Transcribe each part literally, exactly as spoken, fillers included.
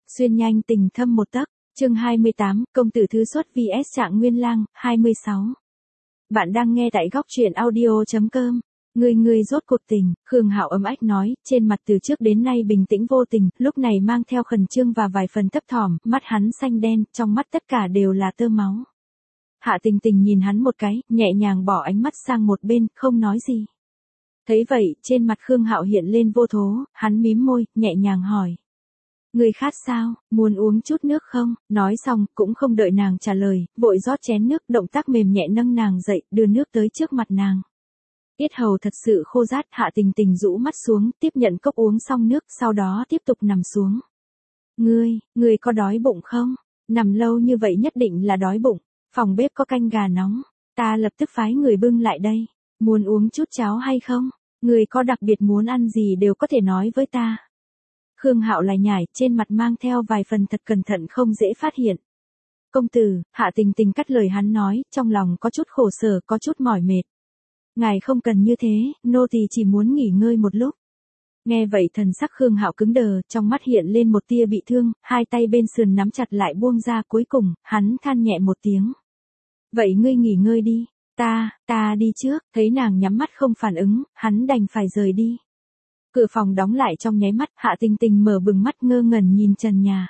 Xuyên nhanh tình thâm một tấc, chương hai mươi tám, công tử thứ xuất vs Trạng Nguyên Lang, hai mươi sáu. Bạn đang nghe tại góc truyện audio.com. Người người rốt cuộc tình, Khương Hạo ấm ách nói, trên mặt từ trước đến nay bình tĩnh vô tình, lúc này mang theo khẩn trương và vài phần thấp thỏm, mắt hắn xanh đen, trong mắt tất cả đều là tơ máu. Hạ Tình Tình nhìn hắn một cái, nhẹ nhàng bỏ ánh mắt sang một bên, không nói gì. Thấy vậy, trên mặt Khương Hạo hiện lên vô thố, hắn mím môi, nhẹ nhàng hỏi. Người khát sao, muốn uống chút nước không? Nói xong, cũng không đợi nàng trả lời, vội rót chén nước, động tác mềm nhẹ nâng nàng dậy, đưa nước tới trước mặt nàng. Yết hầu thật sự khô rát, Hạ Tình Tình rũ mắt xuống, tiếp nhận cốc uống xong nước, sau đó tiếp tục nằm xuống. Ngươi, ngươi có đói bụng không? Nằm lâu như vậy nhất định là đói bụng, phòng bếp có canh gà nóng, ta lập tức phái người bưng lại đây. Muốn uống chút cháo hay không? Ngươi có đặc biệt muốn ăn gì đều có thể nói với ta. Khương Hạo lại nhải, trên mặt mang theo vài phần thật cẩn thận không dễ phát hiện. Công tử, Hạ Tình Tình cắt lời hắn nói, trong lòng có chút khổ sở, có chút mỏi mệt. Ngài không cần như thế, nô tỳ chỉ muốn nghỉ ngơi một lúc. Nghe vậy thần sắc Khương Hạo cứng đờ, trong mắt hiện lên một tia bị thương, hai tay bên sườn nắm chặt lại buông ra, cuối cùng, hắn than nhẹ một tiếng. Vậy ngươi nghỉ ngơi đi, ta, ta đi trước, thấy nàng nhắm mắt không phản ứng, hắn đành phải rời đi. Cửa phòng đóng lại trong nháy mắt, Hạ Tình Tình mở bừng mắt ngơ ngẩn nhìn trần nhà.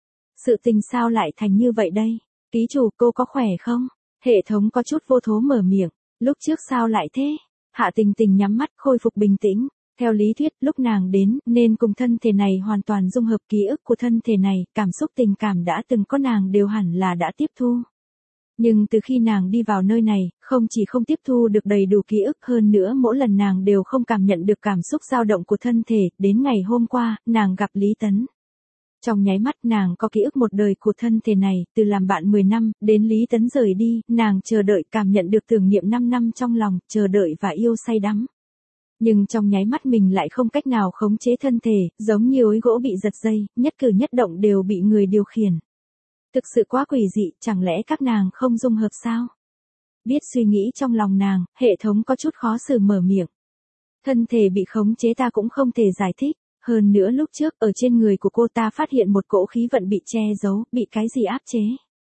Sự tình sao lại thành như vậy đây? Ký chủ, cô có khỏe không? Hệ thống có chút vô thố mở miệng. Lúc trước sao lại thế? Hạ Tình Tình nhắm mắt khôi phục bình tĩnh. Theo lý thuyết, lúc nàng đến, nên cùng thân thể này hoàn toàn dung hợp ký ức của thân thể này, cảm xúc tình cảm đã từng có nàng đều hẳn là đã tiếp thu. Nhưng từ khi nàng đi vào nơi này, không chỉ không tiếp thu được đầy đủ ký ức, hơn nữa mỗi lần nàng đều không cảm nhận được cảm xúc dao động của thân thể, đến ngày hôm qua, nàng gặp Lý Tấn. Trong nháy mắt nàng có ký ức một đời của thân thể này, từ làm bạn mười năm, đến Lý Tấn rời đi, nàng chờ đợi cảm nhận được tưởng niệm năm năm trong lòng, chờ đợi và yêu say đắm. Nhưng trong nháy mắt mình lại không cách nào khống chế thân thể, giống như ối gỗ bị giật dây, nhất cử nhất động đều bị người điều khiển. Thực sự quá quỷ dị, chẳng lẽ các nàng không dung hợp sao? Biết suy nghĩ trong lòng nàng, hệ thống có chút khó xử mở miệng. Thân thể bị khống chế ta cũng không thể giải thích, hơn nữa lúc trước ở trên người của cô ta phát hiện một cỗ khí vận bị che giấu, bị cái gì áp chế.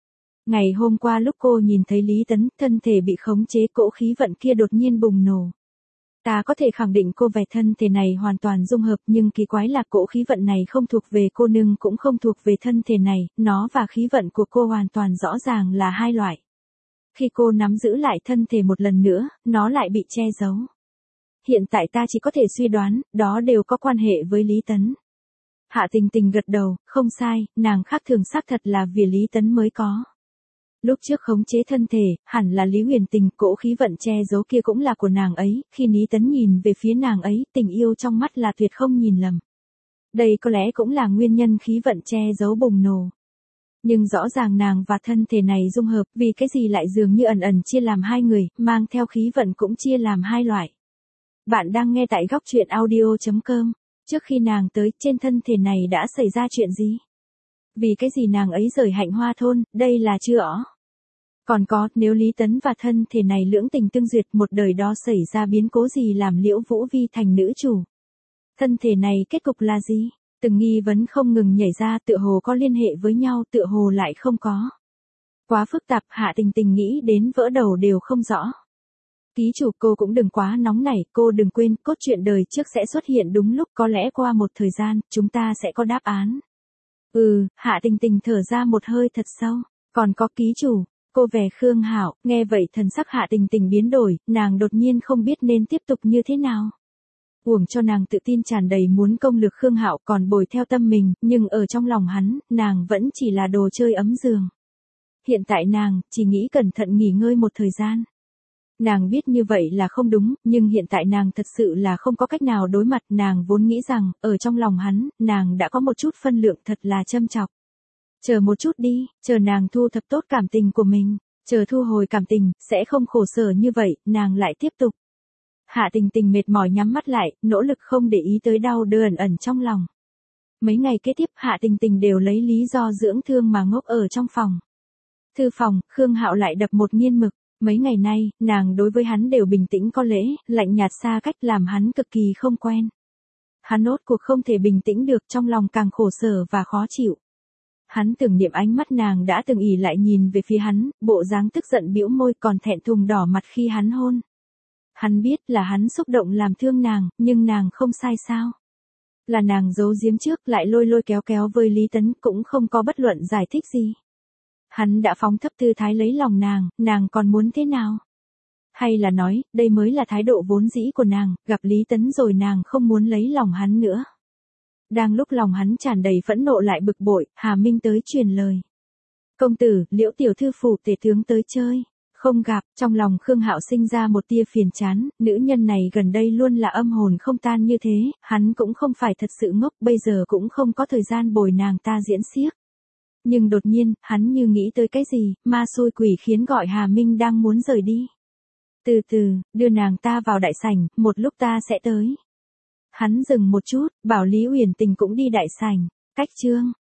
Ngày hôm qua lúc cô nhìn thấy Lý Tấn, thân thể bị khống chế, cỗ khí vận kia đột nhiên bùng nổ. Ta có thể khẳng định cô về thân thể này hoàn toàn dung hợp, nhưng kỳ quái là cỗ khí vận này không thuộc về cô nương cũng không thuộc về thân thể này, nó và khí vận của cô hoàn toàn rõ ràng là hai loại. Khi cô nắm giữ lại thân thể một lần nữa, nó lại bị che giấu. Hiện tại ta chỉ có thể suy đoán, đó đều có quan hệ với Lý Tấn. Hạ Tình Tình gật đầu, không sai, nàng khác thường xác thật là vì Lý Tấn mới có. Lúc trước khống chế thân thể, hẳn là Lý Huyền Tình, cỗ khí vận che giấu kia cũng là của nàng ấy, khi Lý Tấn nhìn về phía nàng ấy, tình yêu trong mắt là tuyệt không nhìn lầm. Đây có lẽ cũng là nguyên nhân khí vận che giấu bùng nổ. Nhưng rõ ràng nàng và thân thể này dung hợp, vì cái gì lại dường như ẩn ẩn chia làm hai người, mang theo khí vận cũng chia làm hai loại. Bạn đang nghe tại góc truyện audio.com. Trước khi nàng tới, trên thân thể này đã xảy ra chuyện gì? Vì cái gì nàng ấy rời Hạnh Hoa thôn, đây là chưa rõ. Còn có, nếu Lý Tấn và thân thể này lưỡng tình tương duyệt, một đời đó xảy ra biến cố gì làm Liễu Vũ Vi thành nữ chủ? Thân thể này kết cục là gì? Từng nghi vấn không ngừng nhảy ra, tựa hồ có liên hệ với nhau, tựa hồ lại không có. Quá phức tạp, Hạ Tình Tình nghĩ đến vỡ đầu đều không rõ. Ký chủ, cô cũng đừng quá nóng nảy, cô đừng quên, cốt truyện đời trước sẽ xuất hiện đúng lúc, có lẽ qua một thời gian, chúng ta sẽ có đáp án. Ừ, Hạ Tình Tình thở ra một hơi thật sâu, còn có ký chủ, cô về Khương Hạo, nghe vậy thần sắc Hạ Tình Tình biến đổi, nàng đột nhiên không biết nên tiếp tục như thế nào. Uổng cho nàng tự tin tràn đầy muốn công lược Khương Hạo còn bồi theo tâm mình, nhưng ở trong lòng hắn, nàng vẫn chỉ là đồ chơi ấm giường. Hiện tại nàng, chỉ nghĩ cẩn thận nghỉ ngơi một thời gian. Nàng biết như vậy là không đúng, nhưng hiện tại nàng thật sự là không có cách nào đối mặt, nàng vốn nghĩ rằng, ở trong lòng hắn, nàng đã có một chút phân lượng thật là châm chọc. Chờ một chút đi, chờ nàng thu thập tốt cảm tình của mình, chờ thu hồi cảm tình, sẽ không khổ sở như vậy, nàng lại tiếp tục. Hạ Tình Tình mệt mỏi nhắm mắt lại, nỗ lực không để ý tới đau đớn ẩn trong lòng. Mấy ngày kế tiếp Hạ Tình Tình đều lấy lý do dưỡng thương mà ngốc ở trong phòng. Thư phòng, Khương Hạo lại đập một nghiên mực. Mấy ngày nay, nàng đối với hắn đều bình tĩnh có lễ, lạnh nhạt xa cách làm hắn cực kỳ không quen. Hắn nốt cuộc không thể bình tĩnh được, trong lòng càng khổ sở và khó chịu. Hắn tưởng niệm ánh mắt nàng đã từng ỉ lại nhìn về phía hắn, bộ dáng tức giận bĩu môi còn thẹn thùng đỏ mặt khi hắn hôn. Hắn biết là hắn xúc động làm thương nàng, nhưng nàng không sai sao. Là nàng giấu giếm trước lại lôi lôi kéo kéo với Lý Tấn cũng không có bất luận giải thích gì. Hắn đã phóng thấp tư thái lấy lòng nàng, nàng còn muốn thế nào? Hay là nói, đây mới là thái độ vốn dĩ của nàng, gặp Lý Tấn rồi nàng không muốn lấy lòng hắn nữa. Đang lúc lòng hắn tràn đầy phẫn nộ lại bực bội, Hà Minh tới truyền lời. Công tử, Liễu tiểu thư phủ tể tướng tới chơi. Không gặp, trong lòng Khương Hạo sinh ra một tia phiền chán, nữ nhân này gần đây luôn là âm hồn không tan như thế, hắn cũng không phải thật sự ngốc, bây giờ cũng không có thời gian bồi nàng ta diễn xiếc. Nhưng đột nhiên, hắn như nghĩ tới cái gì, ma xui quỷ khiến gọi Hà Minh đang muốn rời đi. Từ từ, đưa nàng ta vào đại sảnh, một lúc ta sẽ tới. Hắn dừng một chút, bảo Lý Uyển Tình cũng đi đại sảnh, cách chương.